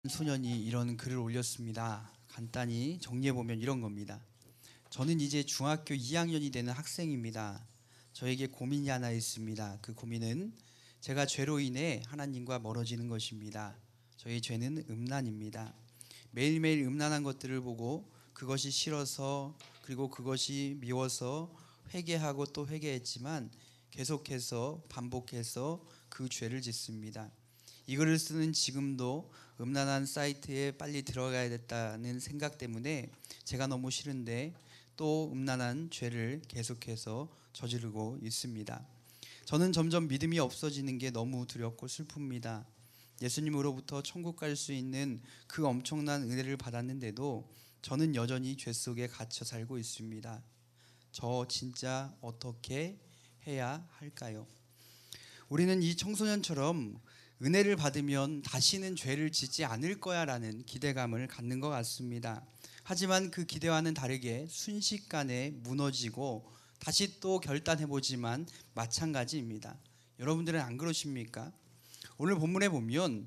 소년이 이런 글을 올렸습니다. 간단히 정리해보면 이런 겁니다. 저는 이제 중학교 2학년이 되는 학생입니다. 저에게 고민이 하나 있습니다. 그 고민은 제가 죄로 인해 하나님과 멀어지는 것입니다. 저의 죄는 음란입니다. 매일매일 음란한 것들을 보고 그것이 싫어서 그리고 그것이 미워서 회개하고 또 회개했지만 계속해서 반복해서 그 죄를 짓습니다. 이 글을 쓰는 지금도 음란한 사이트에 빨리 들어가야겠다는 생각 때문에 제가 너무 싫은데 또 음란한 죄를 계속해서 저지르고 있습니다. 저는 점점 믿음이 없어지는 게 너무 두렵고 슬픕니다. 예수님으로부터 천국 갈 수 있는 그 엄청난 은혜를 받았는데도 저는 여전히 죄 속에 갇혀 살고 있습니다. 저 진짜 어떻게 해야 할까요? 우리는 이 청소년처럼 은혜를 받으면 다시는 죄를 짓지 않을 거야 라는 기대감을 갖는 것 같습니다. 하지만 그 기대와는 다르게 순식간에 무너지고 다시 또 결단해보지만 마찬가지입니다. 여러분들은 안 그러십니까? 오늘 본문에 보면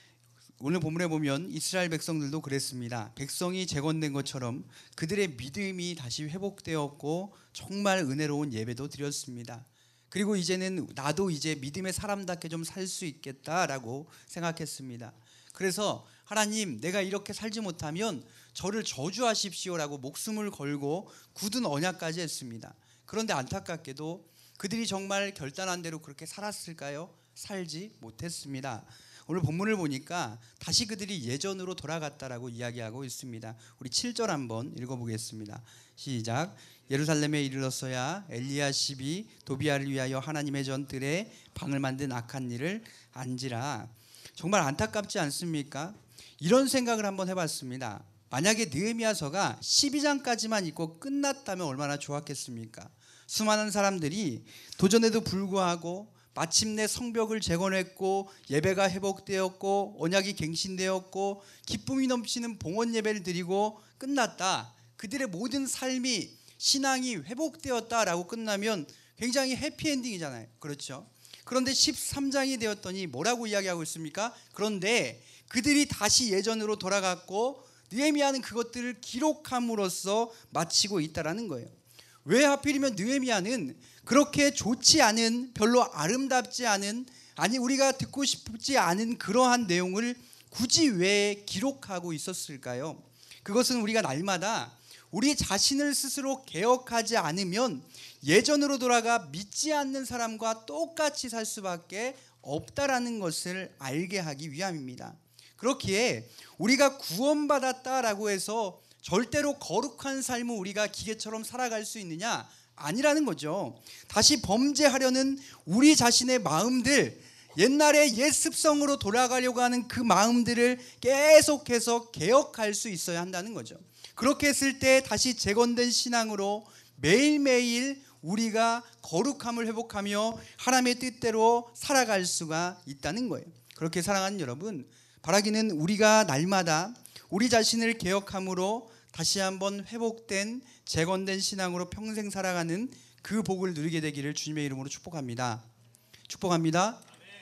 이스라엘 백성들도 그랬습니다. 백성이 재건된 것처럼 그들의 믿음이 다시 회복되었고 정말 은혜로운 예배도 드렸습니다. 그리고 이제는 나도 이제 믿음의 사람답게 좀 살 수 있겠다라고 생각했습니다. 그래서 하나님, 내가 이렇게 살지 못하면 저를 저주하십시오라고 목숨을 걸고 굳은 언약까지 했습니다. 그런데 안타깝게도 그들이 정말 결단한 대로 그렇게 살았을까요? 살지 못했습니다. 오늘 본문을 보니까 다시 그들이 예전으로 돌아갔다라고 이야기하고 있습니다. 우리 7절 한번 읽어보겠습니다. 시작. 예루살렘에 이르렀어야 엘리야십이 도비아를 위하여 하나님의 전뜰에 방을 만든 악한 일을 안지라. 정말 안타깝지 않습니까? 이런 생각을 한번 해봤습니다. 만약에 느헤미야서가 12장까지만 읽고 끝났다면 얼마나 좋았겠습니까? 수많은 사람들이 도전에도 불구하고 마침내 성벽을 재건했고 예배가 회복되었고 언약이 갱신되었고 기쁨이 넘치는 봉헌 예배를 드리고 끝났다. 그들의 모든 삶이 신앙이 회복되었다라고 끝나면 굉장히 해피엔딩이잖아요. 그렇죠? 그런데 13장이 되었더니 뭐라고 이야기하고 있습니까? 그런데 그들이 다시 예전으로 돌아갔고 느헤미야는 그것들을 기록함으로써 마치고 있다라는 거예요. 왜 하필이면 느헤미야는 그렇게 좋지 않은, 별로 아름답지 않은, 아니 우리가 듣고 싶지 않은 그러한 내용을 굳이 왜 기록하고 있었을까요? 그것은 우리가 날마다 우리 자신을 스스로 개혁하지 않으면 예전으로 돌아가 믿지 않는 사람과 똑같이 살 수밖에 없다라는 것을 알게 하기 위함입니다. 그렇기에 우리가 구원받았다라고 해서 절대로 거룩한 삶을 우리가 기계처럼 살아갈 수 있느냐? 아니라는 거죠. 다시 범죄하려는 우리 자신의 마음들, 옛날의 옛 습성으로 돌아가려고 하는 그 마음들을 계속해서 개혁할 수 있어야 한다는 거죠. 그렇게 했을 때 다시 재건된 신앙으로 매일매일 우리가 거룩함을 회복하며 하나님의 뜻대로 살아갈 수가 있다는 거예요. 그렇게 사랑하는 여러분, 바라기는 우리가 날마다 우리 자신을 개혁함으로 다시 한번 회복된 재건된 신앙으로 평생 살아가는 그 복을 누리게 되기를 주님의 이름으로 축복합니다. 축복합니다.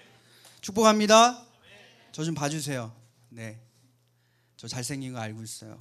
축복합니다. 저 좀 봐주세요. 네, 저 잘생긴 거 알고 있어요.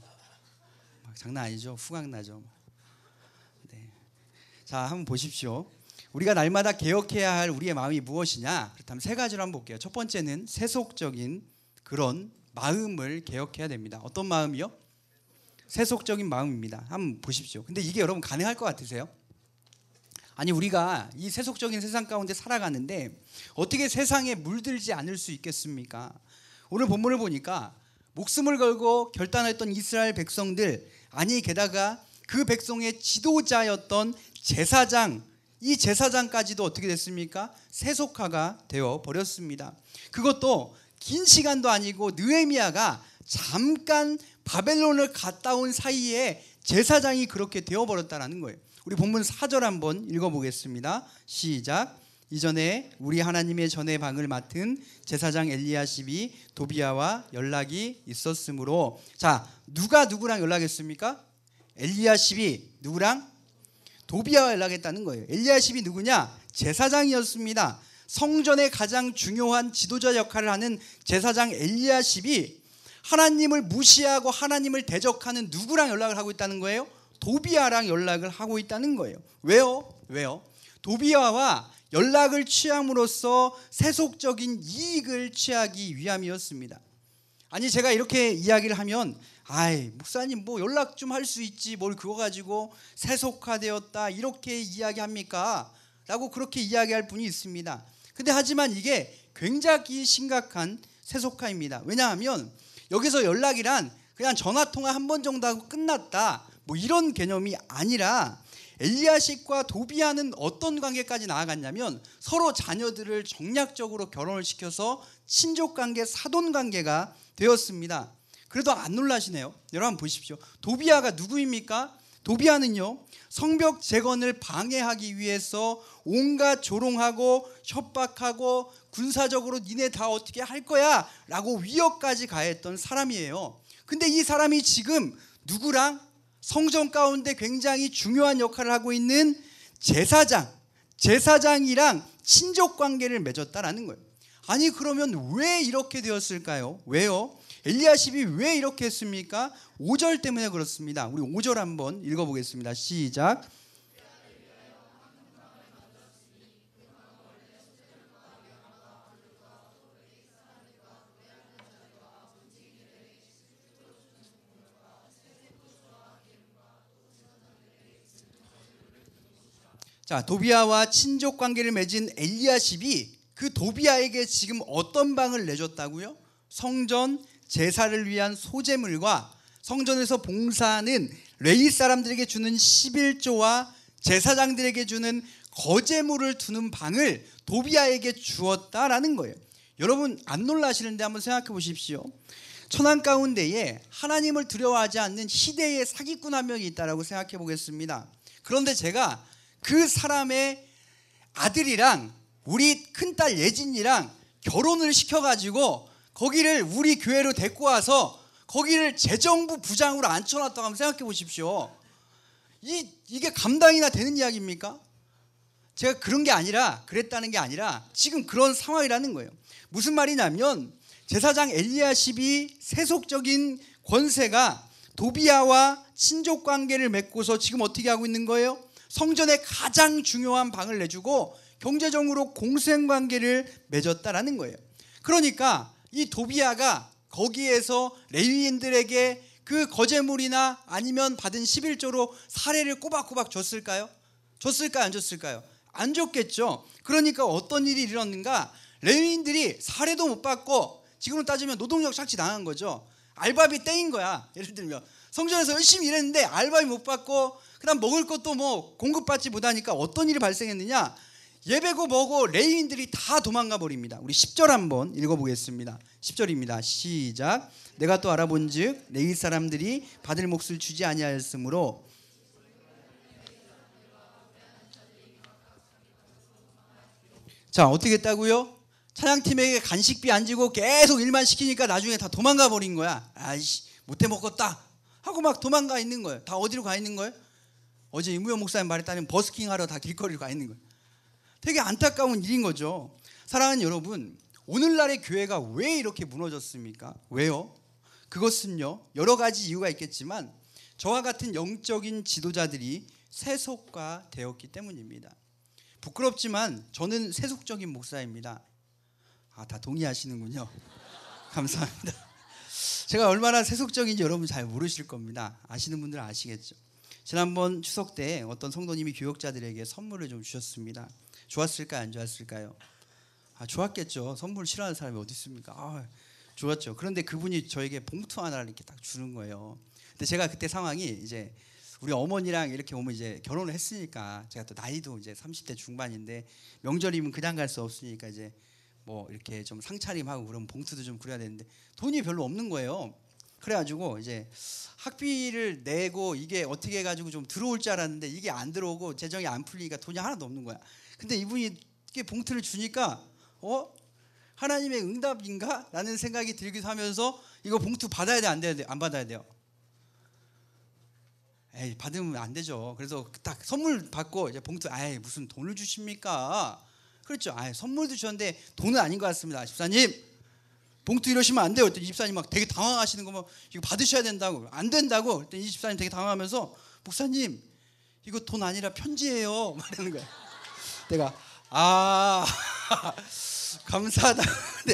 장난 아니죠? 후각 나죠? 네. 자, 한번 보십시오. 우리가 날마다 개혁해야 할 우리의 마음이 무엇이냐? 그렇다면 세 가지로 한번 볼게요. 첫 번째는 세속적인 그런 마음을 개혁해야 됩니다. 어떤 마음이요? 세속적인 마음입니다. 한번 보십시오. 근데 이게 여러분 가능할 것 같으세요? 아니 우리가 이 세속적인 세상 가운데 살아가는데 어떻게 세상에 물들지 않을 수 있겠습니까? 오늘 본문을 보니까 목숨을 걸고 결단했던 이스라엘 백성들, 아니 게다가 그 백성의 지도자였던 제사장, 이 제사장까지도 어떻게 됐습니까? 세속화가 되어 버렸습니다. 그것도 긴 시간도 아니고 느헤미야가 잠깐 바벨론을 갔다 온 사이에 제사장이 그렇게 되어버렸다는 거예요. 우리 본문 4절 한번 읽어보겠습니다. 시작. 이전에 우리 하나님의 전의 방을 맡은 제사장 엘리야십이 도비야와 연락이 있었으므로, 자, 누가 누구랑 연락했습니까? 엘리야십이 누구랑? 도비야와 연락했다는 거예요. 엘리야십이 누구냐? 제사장이었습니다. 성전의 가장 중요한 지도자 역할을 하는 제사장 엘리야십이 하나님을 무시하고 하나님을 대적하는 누구랑 연락을 하고 있다는 거예요? 도비아랑 연락을 하고 있다는 거예요. 왜요? 도비아와 연락을 취함으로써 세속적인 이익을 취하기 위함이었습니다. 아니, 제가 이렇게 이야기를 하면 목사님 뭐 연락 좀 할 수 있지 뭘 그거 가지고 세속화되었다 이렇게 이야기합니까? 라고 그렇게 이야기할 분이 있습니다. 근데 하지만 이게 굉장히 심각한 세속화입니다. 왜냐하면 여기서 연락이란 그냥 전화통화 한 번 정도 하고 끝났다 뭐 이런 개념이 아니라 엘리야십과 도비아는 어떤 관계까지 나아갔냐면 서로 자녀들을 정략적으로 결혼을 시켜서 친족관계, 사돈관계가 되었습니다. 그래도 안 놀라시네요. 여러분 보십시오. 도비아가 누구입니까? 도비아는요, 성벽 재건을 방해하기 위해서 온갖 조롱하고 협박하고 군사적으로 니네 다 어떻게 할 거야 라고 위협까지 가했던 사람이에요. 근데 이 사람이 지금 누구랑 성전 가운데 굉장히 중요한 역할을 하고 있는 제사장이랑 친족 관계를 맺었다라는 거예요. 아니, 그러면 왜 이렇게 되었을까요? 왜요? 엘리야십이 왜 이렇게 했습니까? 5절 때문에 그렇습니다. 우리 5절 한번 읽어보겠습니다. 시작. 자, 도비아와 친족 관계를 맺은 엘리야십이 그 도비아에게 지금 어떤 방을 내줬다고요? 성전 제사를 위한 소제물과 성전에서 봉사하는 레위 사람들에게 주는 11조와 제사장들에게 주는 거제물을 두는 방을 도비아에게 주었다라는 거예요. 여러분 안 놀라시는데 한번 생각해 보십시오. 천한 가운데에 하나님을 두려워하지 않는 희대의 사기꾼 한 명이 있다라고 생각해 보겠습니다. 그런데 제가 그 사람의 아들이랑 우리 큰딸 예진이랑 결혼을 시켜가지고 거기를 우리 교회로 데리고 와서 거기를 재정부 부장으로 앉혀놨다고 한번 생각해 보십시오. 이게 감당이나 되는 이야기입니까? 제가 그랬다는 게 아니라 지금 그런 상황이라는 거예요. 무슨 말이냐면 제사장 엘리야십이 세속적인 권세가 도비아와 친족 관계를 맺고서 지금 어떻게 하고 있는 거예요? 성전에 가장 중요한 방을 내주고 경제적으로 공생관계를 맺었다라는 거예요. 그러니까 이 도비아가 거기에서 레위인들에게 그 거제물이나 아니면 받은 11조로 사례를 꼬박꼬박 줬을까요? 줬을까요? 안 줬을까요? 안 줬겠죠. 그러니까 어떤 일이 일어났는가? 레위인들이 사례도 못 받고 지금으로 따지면 노동력 착취 당한 거죠. 알바비 떼인 거야. 예를 들면 성전에서 열심히 일했는데 알바비 못 받고 그다음 먹을 것도 뭐 공급받지 못하니까 어떤 일이 발생했느냐? 예배고 뭐고 레위인들이 다 도망가 버립니다. 우리 10절 한번 읽어보겠습니다. 10절입니다. 시작. 내가 또 알아본즉 레위 사람들이 받을 몫을 주지 아니하였으므로 자, 어떻게 했다고요? 찬양팀에게 간식비 안 주고 계속 일만 시키니까 나중에 다 도망가 버린 거야. 아이씨, 못해 먹겠다 하고 막 도망가 있는 거예요. 다 어디로 가 있는 거예요? 어제 이무영 목사님 말했다면 버스킹 하러 다 길거리로 가 있는 거예요. 되게 안타까운 일인 거죠. 사랑하는 여러분, 오늘날의 교회가 왜 이렇게 무너졌습니까? 왜요? 그것은요, 여러 가지 이유가 있겠지만 저와 같은 영적인 지도자들이 세속화되었기 때문입니다. 부끄럽지만 저는 세속적인 목사입니다. 다 동의하시는군요. 감사합니다. 제가 얼마나 세속적인지 여러분 잘 모르실 겁니다. 아시는 분들은 아시겠죠. 지난번 추석 때 어떤 성도님이 교역자들에게 선물을 좀 주셨습니다. 좋았을까요? 안 좋았을까요? 좋았겠죠. 선물 싫어하는 사람이 어디 있습니까? 좋았죠. 그런데 그분이 저에게 봉투 하나를 이렇게 딱 주는 거예요. 근데 제가 그때 상황이 이제 우리 어머니랑 이렇게 오면 이제 결혼을 했으니까 제가 또 나이도 이제 30대 중반인데 명절이면 그냥 갈 수 없으니까 이제 뭐 이렇게 좀 상차림하고 그런 봉투도 좀 그려야 되는데 돈이 별로 없는 거예요. 그래가지고 이제 학비를 내고 이게 어떻게 해가지고 좀 들어올 줄 알았는데 이게 안 들어오고 재정이 안 풀리니까 돈이 하나도 없는 거야. 근데 이분이 이렇게 봉투를 주니까 하나님의 응답인가? 라는 생각이 들기도 하면서 이거 봉투 받아야 돼? 안 돼야 돼? 안 받아야 돼요? 에이, 받으면 안 되죠. 그래서 딱 선물 받고 이제 봉투, 무슨 돈을 주십니까? 그렇죠. 선물도 주셨는데 돈은 아닌 것 같습니다. 집사님, 봉투 이러시면 안 돼요. 그랬더니 이 집사님 막 되게 당황하시는 거 뭐 이거 받으셔야 된다고. 안 된다고. 그랬더니 이 집사님 되게 당황하면서 목사님 이거 돈 아니라 편지예요. 말하는 거야. 내가 감사하다.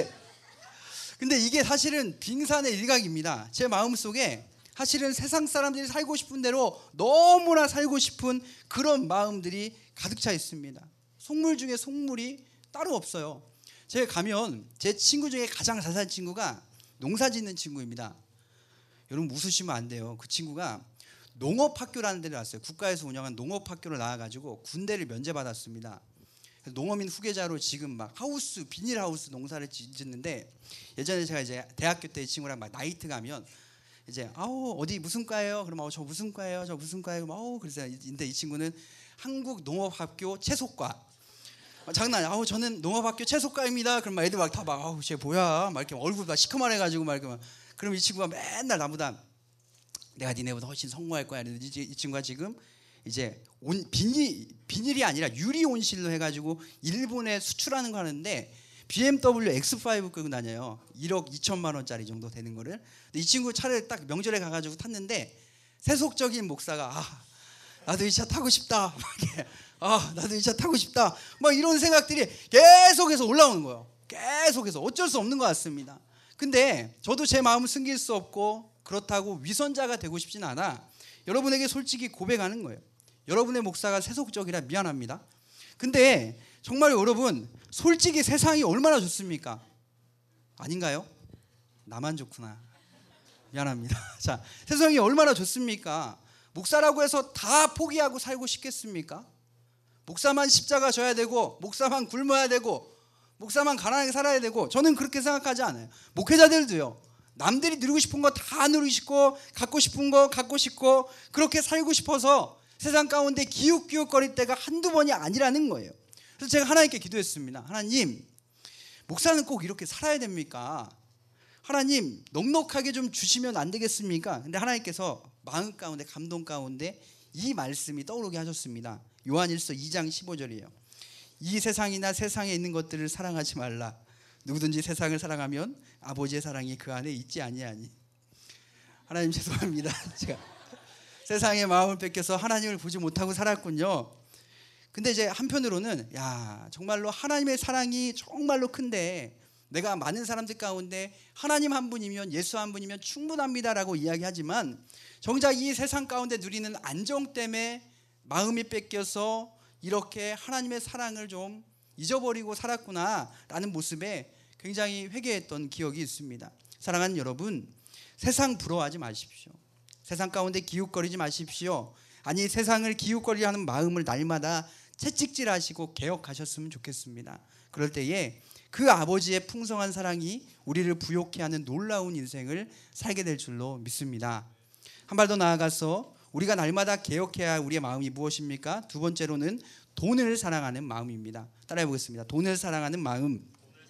근데 이게 사실은 빙산의 일각입니다. 제 마음속에 사실은 세상 사람들이 살고 싶은 대로 너무나 살고 싶은 그런 마음들이 가득 차 있습니다. 속물 중에 속물이 따로 없어요. 제가 가면 제 친구 중에 가장 잘 사는 친구가 농사 짓는 친구입니다. 여러분 웃으시면 안 돼요. 그 친구가 농업학교라는 데를 왔어요. 국가에서 운영한 농업학교를 나와가지고 군대를 면제받았습니다. 농어민 후계자로 지금 막 하우스, 비닐하우스 농사를 짓는데, 예전에 제가 이제 대학교 때 이 친구랑 막 나이트 가면 이제 어디 무슨 과예요? 그러면 저 무슨 과예요? 저 무슨 과예요? 그러면 그래서 근데 이 친구는 한국농업학교 채소과. 장난 아니야. 저는 농업학교 채소과입니다. 그럼 애들 막 다 막 쟤 뭐야? 막 이렇게 얼굴 막 시커먼해가지고 막 이렇게. 그럼 이 친구가 맨날 나보다 내가 니네보다 훨씬 성공할 거야. 이 친구가 지금 이제 비닐이 아니라 유리 온실로 해가지고 일본에 수출하는 거 하는데 BMW X5 끌고 다녀요. 1억 2천만 원짜리 정도 되는 거를. 근데 이 친구 차를 딱 명절에 가가지고 탔는데 세속적인 목사가 나도 이 차 타고 싶다. 나도 이 차 타고 싶다. 막 이런 생각들이 계속해서 올라오는 거예요. 계속해서 어쩔 수 없는 것 같습니다. 근데 저도 제 마음을 숨길 수 없고 그렇다고 위선자가 되고 싶진 않아. 여러분에게 솔직히 고백하는 거예요. 여러분의 목사가 세속적이라 미안합니다. 근데 정말 여러분 솔직히 세상이 얼마나 좋습니까? 아닌가요? 나만 좋구나. 미안합니다. 자, 세상이 얼마나 좋습니까? 목사라고 해서 다 포기하고 살고 싶겠습니까? 목사만 십자가 져야 되고, 목사만 굶어야 되고, 목사만 가난하게 살아야 되고, 저는 그렇게 생각하지 않아요. 목회자들도요. 남들이 누리고 싶은 거 다 누리고 싶고, 갖고 싶은 거 갖고 싶고, 그렇게 살고 싶어서 세상 가운데 기웃기웃거릴 때가 한두 번이 아니라는 거예요. 그래서 제가 하나님께 기도했습니다. 하나님, 목사는 꼭 이렇게 살아야 됩니까? 하나님, 넉넉하게 좀 주시면 안 되겠습니까? 근데 하나님께서 마음 가운데, 감동 가운데 이 말씀이 떠오르게 하셨습니다. 요한일서 2장 15절이에요. 이 세상이나 세상에 있는 것들을 사랑하지 말라. 누구든지 세상을 사랑하면 아버지의 사랑이 그 안에 있지 아니하니. 하나님 죄송합니다. 제가 세상의 마음을 뺏겨서 하나님을 보지 못하고 살았군요. 근데 이제 한편으로는 정말로 하나님의 사랑이 정말로 큰데 내가 많은 사람들 가운데 하나님 한 분이면, 예수 한 분이면 충분합니다라고 이야기하지만 정작 이 세상 가운데 누리는 안정 때문에 마음이 뺏겨서 이렇게 하나님의 사랑을 좀 잊어버리고 살았구나라는 모습에 굉장히 회개했던 기억이 있습니다. 사랑하는 여러분, 세상 부러워하지 마십시오. 세상 가운데 기웃거리지 마십시오. 아니, 세상을 기웃거리게 하는 마음을 날마다 채찍질하시고 개혁하셨으면 좋겠습니다. 그럴 때에 그 아버지의 풍성한 사랑이 우리를 부욕해 하는 놀라운 인생을 살게 될 줄로 믿습니다. 한 발 더 나아가서 우리가 날마다 개혁해야 할 우리의 마음이 무엇입니까? 두 번째로는 돈을 사랑하는 마음입니다. 따라해 보겠습니다. 돈을 사랑하는 마음.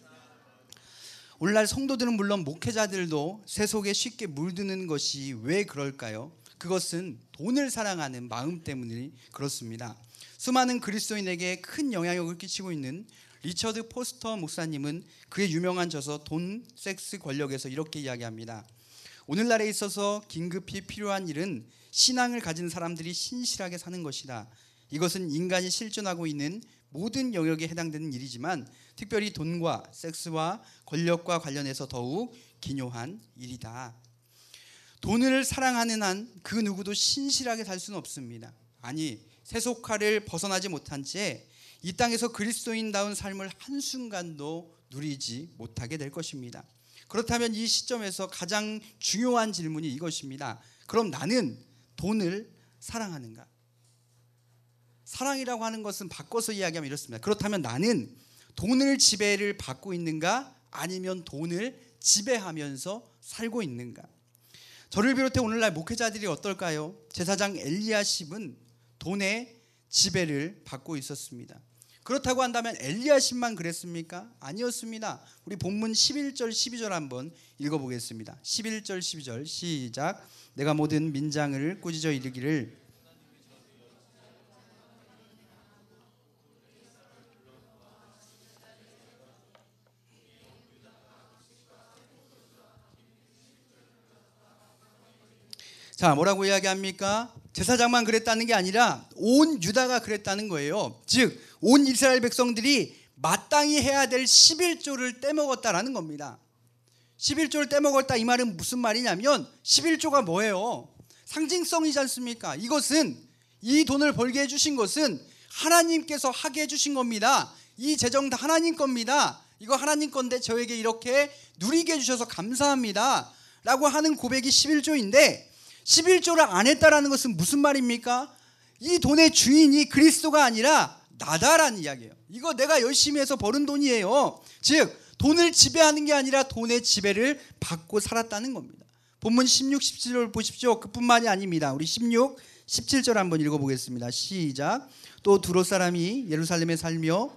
오늘날 성도들은 물론 목회자들도 세속에 쉽게 물드는 것이 왜 그럴까요? 그것은 돈을 사랑하는 마음 때문에 그렇습니다. 수많은 그리스도인에게 큰 영향력을 끼치고 있는 리처드 포스터 목사님은 그의 유명한 저서 돈, 섹스, 권력에서 이렇게 이야기합니다. 오늘날에 있어서 긴급히 필요한 일은 신앙을 가진 사람들이 신실하게 사는 것이다. 이것은 인간이 실존하고 있는 모든 영역에 해당되는 일이지만 특별히 돈과 섹스와 권력과 관련해서 더욱 기묘한 일이다. 돈을 사랑하는 한 그 누구도 신실하게 살 수는 없습니다. 아니, 세속화를 벗어나지 못한 채 이 땅에서 그리스도인다운 삶을 한순간도 누리지 못하게 될 것입니다. 그렇다면 이 시점에서 가장 중요한 질문이 이것입니다. 그럼 나는 돈을 사랑하는가? 사랑이라고 하는 것은 바꿔서 이야기하면 이렇습니다. 그렇다면 나는 돈을 지배를 받고 있는가? 아니면 돈을 지배하면서 살고 있는가? 저를 비롯해 오늘날 목회자들이 어떨까요? 제사장 엘리야십은 돈의 지배를 받고 있었습니다. 그렇다고 한다면 엘리야십만 그랬습니까? 아니었습니다. 우리 본문 11절 12절 한번 읽어보겠습니다. 11절 12절 시작. 내가 모든 민장을 꾸짖어 이르기를 자, 뭐라고 이야기합니까? 제사장만 그랬다는 게 아니라 온 유다가 그랬다는 거예요. 즉 온 이스라엘 백성들이 마땅히 해야 될 11조를 떼먹었다라는 겁니다. 11조를 떼먹었다, 이 말은 무슨 말이냐면 11조가 뭐예요? 상징성이지 않습니까? 이것은, 이 돈을 벌게 해주신 것은 하나님께서 하게 해주신 겁니다. 이 재정 다 하나님 겁니다. 이거 하나님 건데 저에게 이렇게 누리게 해주셔서 감사합니다 라고 하는 고백이 11조인데 11조를 안 했다라는 것은 무슨 말입니까? 이 돈의 주인이 그리스도가 아니라 나다라는 이야기예요. 이거 내가 열심히 해서 버는 돈이에요. 즉 돈을 지배하는 게 아니라 돈의 지배를 받고 살았다는 겁니다. 본문 16, 17절 보십시오. 그뿐만이 아닙니다. 우리 16, 17절 한번 읽어보겠습니다. 시작. 또 두로 사람이 예루살렘에 살며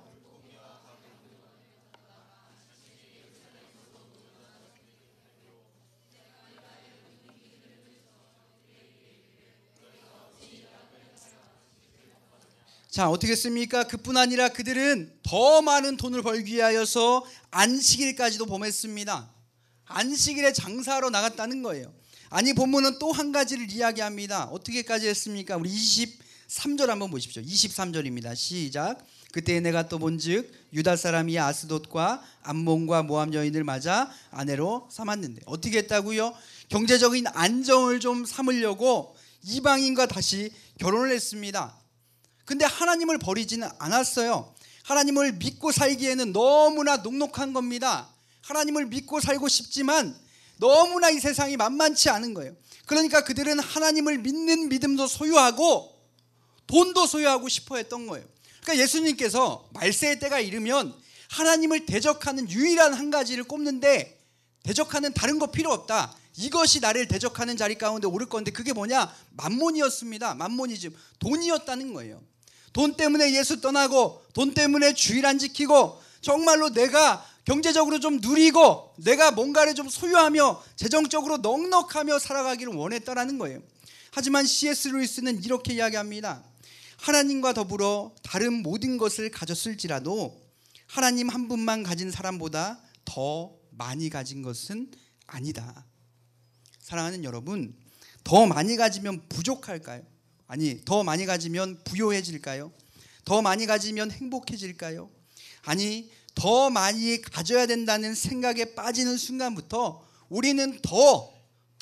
자, 어떻게 했습니까? 그뿐 아니라 그들은 더 많은 돈을 벌기 위하여서 안식일까지도 범했습니다. 안식일에 장사하러 나갔다는 거예요. 아니, 본문은 또 한 가지를 이야기합니다. 어떻게까지 했습니까? 우리 23절 한번 보십시오. 23절입니다. 시작. 그때 내가 또 본즉 유다 사람이 아스돗과 암몬과 모함 여인을 맞아 아내로 삼았는데, 어떻게 했다고요? 경제적인 안정을 좀 삼으려고 이방인과 다시 결혼을 했습니다. 근데 하나님을 버리지는 않았어요. 하나님을 믿고 살기에는 너무나 녹록한 겁니다. 하나님을 믿고 살고 싶지만 너무나 이 세상이 만만치 않은 거예요. 그러니까 그들은 하나님을 믿는 믿음도 소유하고 돈도 소유하고 싶어 했던 거예요. 그러니까 예수님께서 말세의 때가 이르면 하나님을 대적하는 유일한 한 가지를 꼽는데, 대적하는 다른 거 필요 없다, 이것이 나를 대적하는 자리 가운데 오를 건데, 그게 뭐냐? 만몬이었습니다. 만몬이즘, 돈이었다는 거예요. 돈 때문에 예수 떠나고 돈 때문에 주일 안 지키고 정말로 내가 경제적으로 좀 누리고 내가 뭔가를 좀 소유하며 재정적으로 넉넉하며 살아가기를 원했다라는 거예요. 하지만 C.S. 루이스는 이렇게 이야기합니다. 하나님과 더불어 다른 모든 것을 가졌을지라도 하나님 한 분만 가진 사람보다 더 많이 가진 것은 아니다. 사랑하는 여러분, 더 많이 가지면 부족할까요? 아니, 더 많이 가지면 부요해질까요? 더 많이 가지면 행복해질까요? 아니, 더 많이 가져야 된다는 생각에 빠지는 순간부터 우리는 더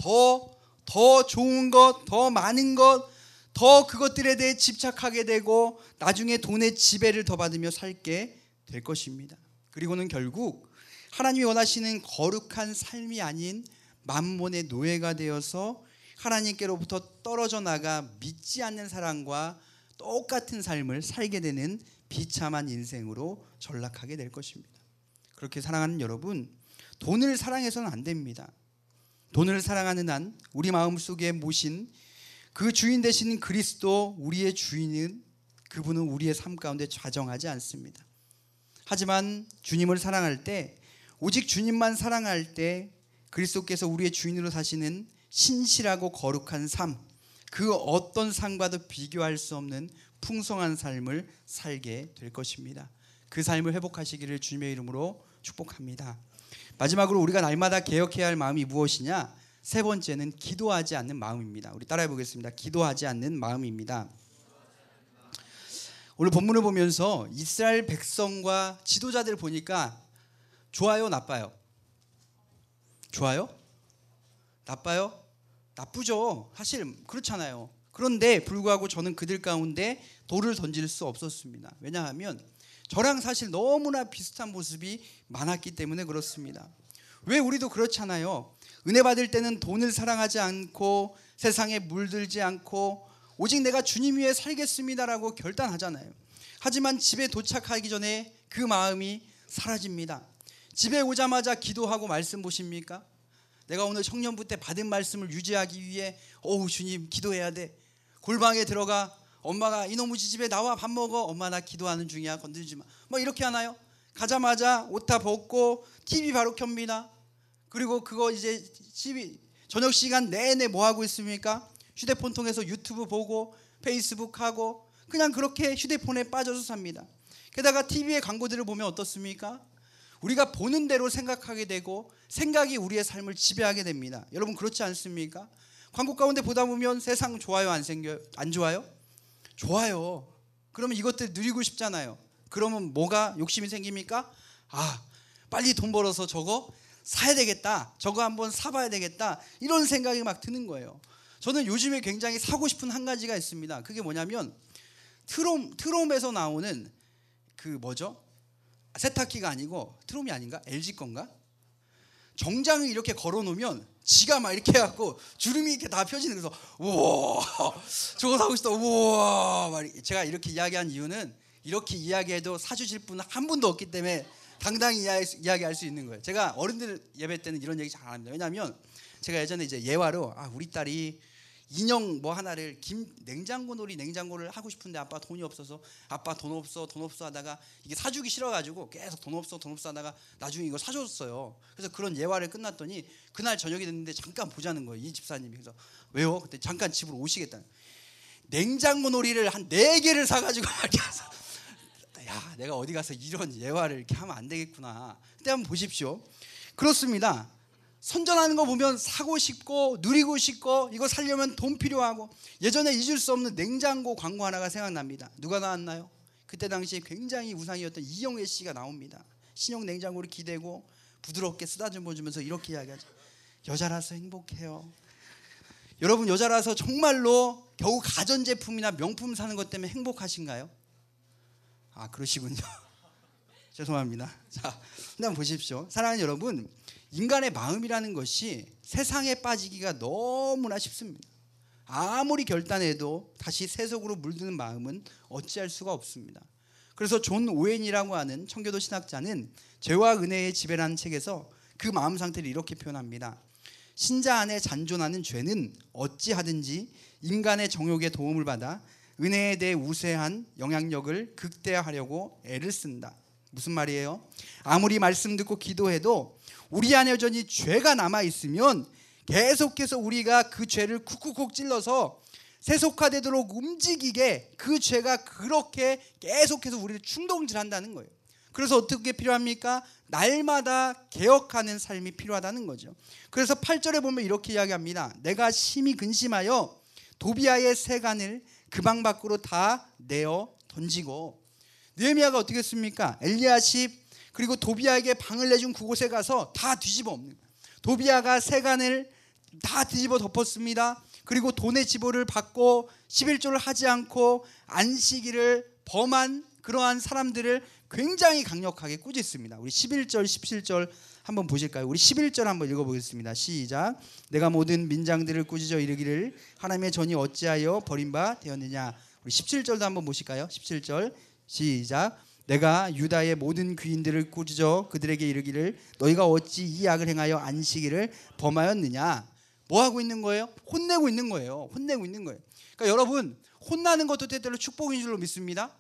좋은 것, 더 많은 것, 더 그것들에 대해 집착하게 되고 나중에 돈의 지배를 더 받으며 살게 될 것입니다. 그리고는 결국 하나님이 원하시는 거룩한 삶이 아닌 만몬의 노예가 되어서 하나님께로부터 떨어져 나가 믿지 않는 사람과 똑같은 삶을 살게 되는 비참한 인생으로 전락하게 될 것입니다. 그렇게 사랑하는 여러분, 돈을 사랑해서는 안 됩니다. 돈을 사랑하는 한 우리 마음속에 모신 그 주인 되시는 그리스도, 우리의 주인은, 그분은 우리의 삶 가운데 좌정하지 않습니다. 하지만 주님을 사랑할 때, 오직 주님만 사랑할 때 그리스도께서 우리의 주인으로 사시는 신실하고 거룩한 삶, 그 어떤 삶과도 비교할 수 없는 풍성한 삶을 살게 될 것입니다. 그 삶을 회복하시기를 주님의 이름으로 축복합니다. 마지막으로 우리가 날마다 개혁해야 할 마음이 무엇이냐? 세 번째는 기도하지 않는 마음입니다. 우리 따라해 보겠습니다. 기도하지 않는 마음입니다. 오늘 본문을 보면서 이스라엘 백성과 지도자들 보니까 좋아요, 나빠요? 좋아요? 나빠요? 나쁘죠. 사실 그렇잖아요. 그런데 불구하고 저는 그들 가운데 돌을 던질 수 없었습니다. 왜냐하면 저랑 사실 너무나 비슷한 모습이 많았기 때문에 그렇습니다. 왜 우리도 그렇잖아요. 은혜 받을 때는 돈을 사랑하지 않고 세상에 물들지 않고 오직 내가 주님 위해 살겠습니다라고 결단하잖아요. 하지만 집에 도착하기 전에 그 마음이 사라집니다. 집에 오자마자 기도하고 말씀 보십니까? 내가 오늘 청년부 때 받은 말씀을 유지하기 위해 주님 기도해야 돼. 골방에 들어가 엄마가 이놈의 집에 나와 밥 먹어. 엄마 나 기도하는 중이야. 건들지 마. 뭐 이렇게 하나요? 가자마자 옷 다 벗고 TV 바로 켭니다. 그리고 그거 이제 저녁 시간 내내 뭐 하고 있습니까? 휴대폰 통해서 유튜브 보고 페이스북 하고 그냥 그렇게 휴대폰에 빠져서 삽니다. 게다가 TV의 광고들을 보면 어떻습니까? 우리가 보는 대로 생각하게 되고 생각이 우리의 삶을 지배하게 됩니다. 여러분 그렇지 않습니까? 광고 가운데 보다 보면 세상 좋아요, 안 좋아요? 좋아요. 그러면 이것들 누리고 싶잖아요. 그러면 뭐가 욕심이 생깁니까? 빨리 돈 벌어서 저거 사야 되겠다, 저거 한번 사봐야 되겠다, 이런 생각이 막 드는 거예요. 저는 요즘에 굉장히 사고 싶은 한 가지가 있습니다. 그게 뭐냐면 트롬에서 나오는 그 뭐죠? 세탁기가 아니고, 트롬이 아닌가? LG 건가? 정장을 이렇게 걸어놓으면 지가 막 이렇게 해갖고 주름이 이렇게 다 펴지는, 그래서 우와 저거 사고 싶다, 우와. 제가 이렇게 이야기한 이유는, 이렇게 이야기해도 사주실 분은 한 분도 없기 때문에 당당히 이야기할 수 있는 거예요. 제가 어른들 예배 때는 이런 얘기 잘 안 합니다. 왜냐하면 제가 예전에 이제 예화로 우리 딸이 인형 뭐 하나를 냉장고를 하고 싶은데 아빠 돈이 없어서, 아빠 돈 없어 하다가 이게 사주기 싫어가지고 계속 돈 없어 하다가 나중에 이거 사줬어요. 그래서 그런 예화를 끝났더니 그날 저녁이 됐는데 잠깐 보자는 거예요, 이 집사님이. 그래서 왜요? 그때 잠깐 집으로 오시겠다. 냉장고 놀이를 한 4개를 사가지고 말이야. 야, 내가 어디 가서 이런 예화를 이렇게 하면 안 되겠구나. 그때 한번 보십시오. 그렇습니다. 선전하는 거 보면 사고 싶고 누리고 싶고, 이거 살려면 돈 필요하고. 예전에 잊을 수 없는 냉장고 광고 하나가 생각납니다. 누가 나왔나요? 그때 당시에 굉장히 우상이었던 이영애 씨가 나옵니다. 신형 냉장고를 기대고 부드럽게 쓰다듬어 주면서 이렇게 이야기하죠. 여자라서 행복해요. 여러분, 여자라서 정말로 겨우 가전제품이나 명품 사는 것 때문에 행복하신가요? 그러시군요. 죄송합니다. 자, 한번 보십시오. 사랑하는 여러분, 인간의 마음이라는 것이 세상에 빠지기가 너무나 쉽습니다. 아무리 결단해도 다시 세속으로 물드는 마음은 어찌할 수가 없습니다. 그래서 존 오웬이라고 하는 청교도 신학자는 죄와 은혜의 지배라는 책에서 그 마음 상태를 이렇게 표현합니다. 신자 안에 잔존하는 죄는 어찌하든지 인간의 정욕에 도움을 받아 은혜에 대해 우세한 영향력을 극대화하려고 애를 쓴다. 무슨 말이에요? 아무리 말씀 듣고 기도해도 우리 안에 여전히 죄가 남아있으면 계속해서 우리가 그 죄를 쿡쿡쿡 찔러서 세속화되도록 움직이게, 그 죄가 그렇게 계속해서 우리를 충동질한다는 거예요. 그래서 어떻게 필요합니까? 날마다 개혁하는 삶이 필요하다는 거죠. 그래서 8절에 보면 이렇게 이야기합니다. 내가 심히 근심하여 도비아의 세간을 그 방 밖으로 다 내어 던지고. 느헤미야가 어떻게 했습니까? 엘리야십 그리고 도비아에게 방을 내준 그곳에 가서 다 뒤집어 엎는 거예요. 도비아가 세간을 다 뒤집어 덮었습니다. 그리고 돈의 지보를 받고 11조를 하지 않고 안식일을 범한 그러한 사람들을 굉장히 강력하게 꾸짖습니다. 우리 11절 17절 한번 보실까요? 우리 11절 한번 읽어보겠습니다. 시작. 내가 모든 민장들을 꾸짖어 이르기를 하나님의 전이 어찌하여 버림바 되었느냐. 우리 17절도 한번 보실까요? 17절 시작. 내가 유다의 모든 귀인들을 꾸짖어 그들에게 이르기를 너희가 어찌 이 악을 행하여 안식일을 범하였느냐. 뭐 하고 있는 거예요? 혼내고 있는 거예요. 혼내고 있는 거예요. 그러니까 여러분, 혼나는 것도 때때로 축복인 줄로 믿습니다.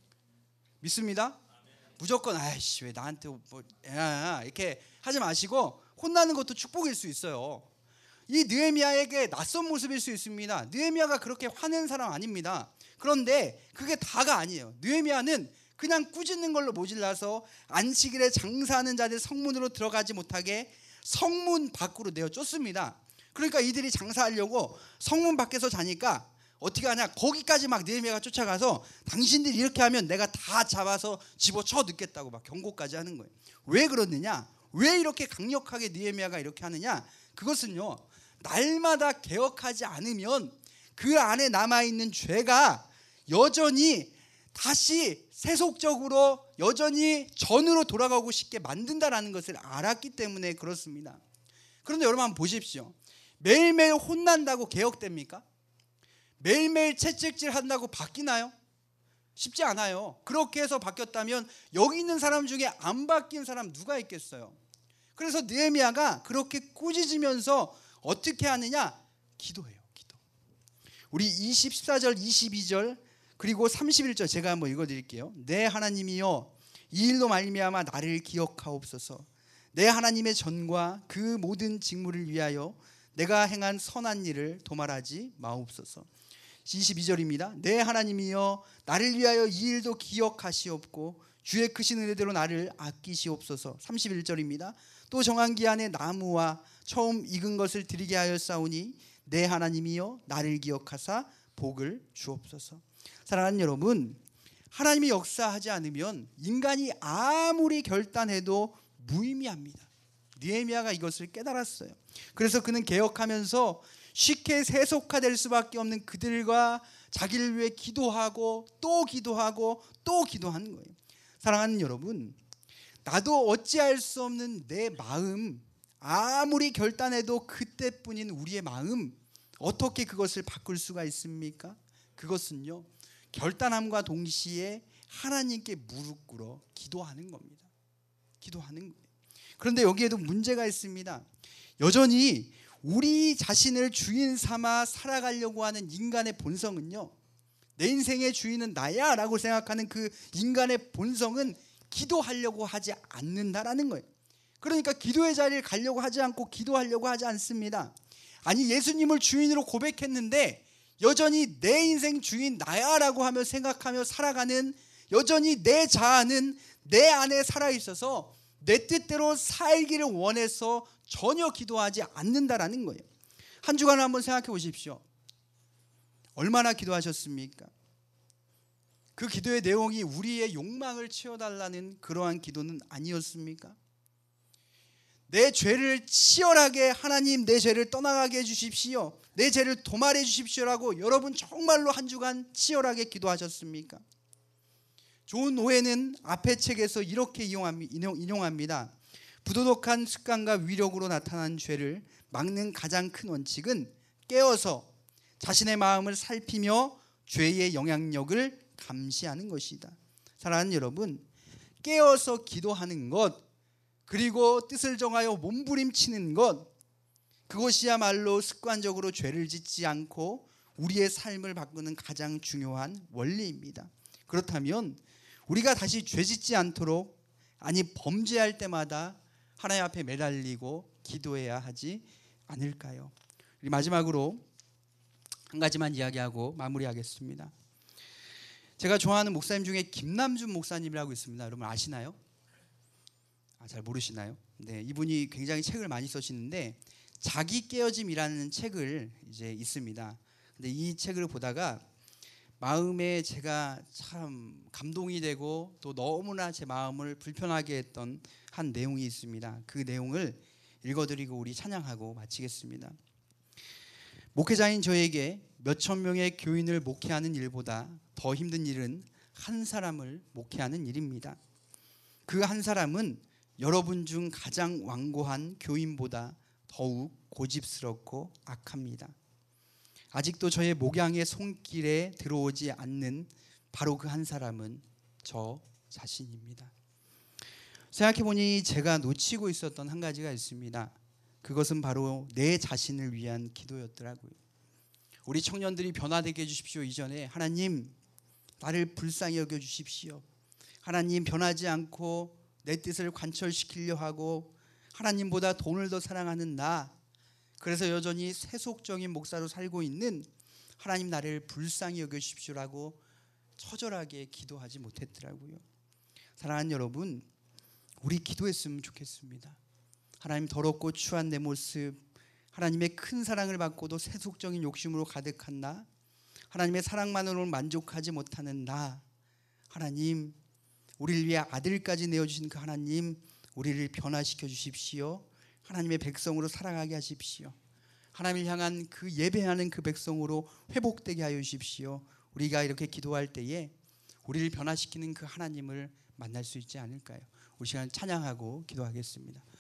믿습니다. 무조건 아이씨 왜 나한테 뭐 이렇게 하지 마시고, 혼나는 것도 축복일 수 있어요. 이 느헤미야에게 낯선 모습일 수 있습니다. 느헤미야가 그렇게 화낸 사람 아닙니다. 그런데 그게 다가 아니에요. 느헤미야는 그냥 꾸짖는 걸로 모질라서 안식일에 장사하는 자들 성문으로 들어가지 못하게 성문 밖으로 내어 쫓습니다. 그러니까 이들이 장사하려고 성문 밖에서 자니까 어떻게 하냐, 거기까지 막 느헤미야가 쫓아가서 당신들이 이렇게 하면 내가 다 잡아서 집어쳐 넣겠다고 막 경고까지 하는 거예요. 왜 그러느냐, 왜 이렇게 강력하게 느헤미야가 이렇게 하느냐, 그것은요, 날마다 개혁하지 않으면 그 안에 남아있는 죄가 여전히 다시 세속적으로 여전히 전으로 돌아가고 싶게 만든다라는 것을 알았기 때문에 그렇습니다. 그런데 여러분 한번 보십시오. 매일매일 혼난다고 개혁됩니까? 매일매일 채찍질 한다고 바뀌나요? 쉽지 않아요. 그렇게 해서 바뀌었다면 여기 있는 사람 중에 안 바뀐 사람 누가 있겠어요? 그래서 느헤미야가 그렇게 꾸짖으면서 어떻게 하느냐? 기도해요. 기도. 우리 14절 22절 그리고 31절 제가 한번 읽어드릴게요. 내 하나님이여 이 일로 말미암아 나를 기억하옵소서. 내 하나님의 전과 그 모든 직무를 위하여 내가 행한 선한 일을 도말하지 마옵소서. 22절입니다. 내 하나님이여 나를 위하여 이 일도 기억하시옵고 주의 크신 은혜대로 나를 아끼시옵소서. 31절입니다. 또 정한 기한에 나무와 처음 익은 것을 드리게 하였사오니 내 하나님이여 나를 기억하사 복을 주옵소서. 사랑하는 여러분, 하나님이 역사하지 않으면 인간이 아무리 결단해도 무의미합니다. 느헤미야가 이것을 깨달았어요. 그래서 그는 개혁하면서 쉽게 세속화될 수밖에 없는 그들과 자기를 위해 기도하고 또 기도하고 또 기도하는 거예요. 사랑하는 여러분, 나도 어찌할 수 없는 내 마음, 아무리 결단해도 그때뿐인 우리의 마음, 어떻게 그것을 바꿀 수가 있습니까? 그것은요, 결단함과 동시에 하나님께 무릎 꿇어 기도하는 겁니다. 기도하는 거예요. 그런데 여기에도 문제가 있습니다. 여전히 우리 자신을 주인 삼아 살아가려고 하는 인간의 본성은요, 내 인생의 주인은 나야 라고 생각하는 그 인간의 본성은 기도하려고 하지 않는다라는 거예요. 그러니까 기도의 자리를 가려고 하지 않고 기도하려고 하지 않습니다. 아니, 예수님을 주인으로 고백했는데 여전히 내 인생 주인 나야 라고 하며 생각하며 살아가는, 여전히 내 자아는 내 안에 살아있어서 내 뜻대로 살기를 원해서 전혀 기도하지 않는다라는 거예요. 한 주간을 한번 생각해 보십시오. 얼마나 기도하셨습니까? 그 기도의 내용이 우리의 욕망을 채워달라는 그러한 기도는 아니었습니까? 내 죄를 치열하게, 하나님 내 죄를 떠나가게 해주십시오, 내 죄를 도말해 주십시오라고 여러분 정말로 한 주간 치열하게 기도하셨습니까? 존 오웬은 앞의 책에서 이렇게 인용합니다. 부도덕한 습관과 위력으로 나타난 죄를 막는 가장 큰 원칙은 깨어서 자신의 마음을 살피며 죄의 영향력을 감시하는 것이다. 사랑하는 여러분, 깨어서 기도하는 것, 그리고 뜻을 정하여 몸부림치는 것, 그것이야말로 습관적으로 죄를 짓지 않고 우리의 삶을 바꾸는 가장 중요한 원리입니다. 그렇다면 우리가 다시 죄 짓지 않도록, 아니 범죄할 때마다 하나님 앞에 매달리고 기도해야 하지 않을까요? 마지막으로 한 가지만 이야기하고 마무리하겠습니다. 제가 좋아하는 목사님 중에 김남준 목사님이라고 있습니다. 여러분 아시나요? 잘 모르시나요? 네, 이분이 굉장히 책을 많이 쓰시는데 자기 깨어짐이라는 책을 이제 있습니다. 근데 이 책을 보다가 마음에 제가 참 감동이 되고 또 너무나 제 마음을 불편하게 했던 한 내용이 있습니다. 그 내용을 읽어드리고 우리 찬양하고 마치겠습니다. 목회자인 저에게 몇천 명의 교인을 목회하는 일보다 더 힘든 일은 한 사람을 목회하는 일입니다. 그 한 사람은 여러분 중 가장 완고한 교인보다 더욱 고집스럽고 악합니다. 아직도 저의 목양의 손길에 들어오지 않는 바로 그 한 사람은 저 자신입니다. 생각해보니 제가 놓치고 있었던 한 가지가 있습니다. 그것은 바로 내 자신을 위한 기도였더라고요. 우리 청년들이 변화되게 해주십시오 이전에 하나님 나를 불쌍히 여겨주십시오, 하나님 변하지 않고 내 뜻을 관철시키려 하고 하나님보다 돈을 더 사랑하는 나, 그래서 여전히 세속적인 목사로 살고 있는 하나님 나를 불쌍히 여겨주십시오라고 처절하게 기도하지 못했더라고요. 사랑하는 여러분, 우리 기도했으면 좋겠습니다. 하나님 더럽고 추한 내 모습, 하나님의 큰 사랑을 받고도 세속적인 욕심으로 가득한 나, 하나님의 사랑만으로 만족하지 못하는 나, 하나님 우리를 위해 아들까지 내어주신 그 하나님, 우리를 변화시켜 주십시오. 하나님의 백성으로 살아가게 하십시오. 하나님을 향한 그 예배하는 그 백성으로 회복되게 하여 주십시오. 우리가 이렇게 기도할 때에 우리를 변화시키는 그 하나님을 만날 수 있지 않을까요? 우리 시간 찬양하고 기도하겠습니다.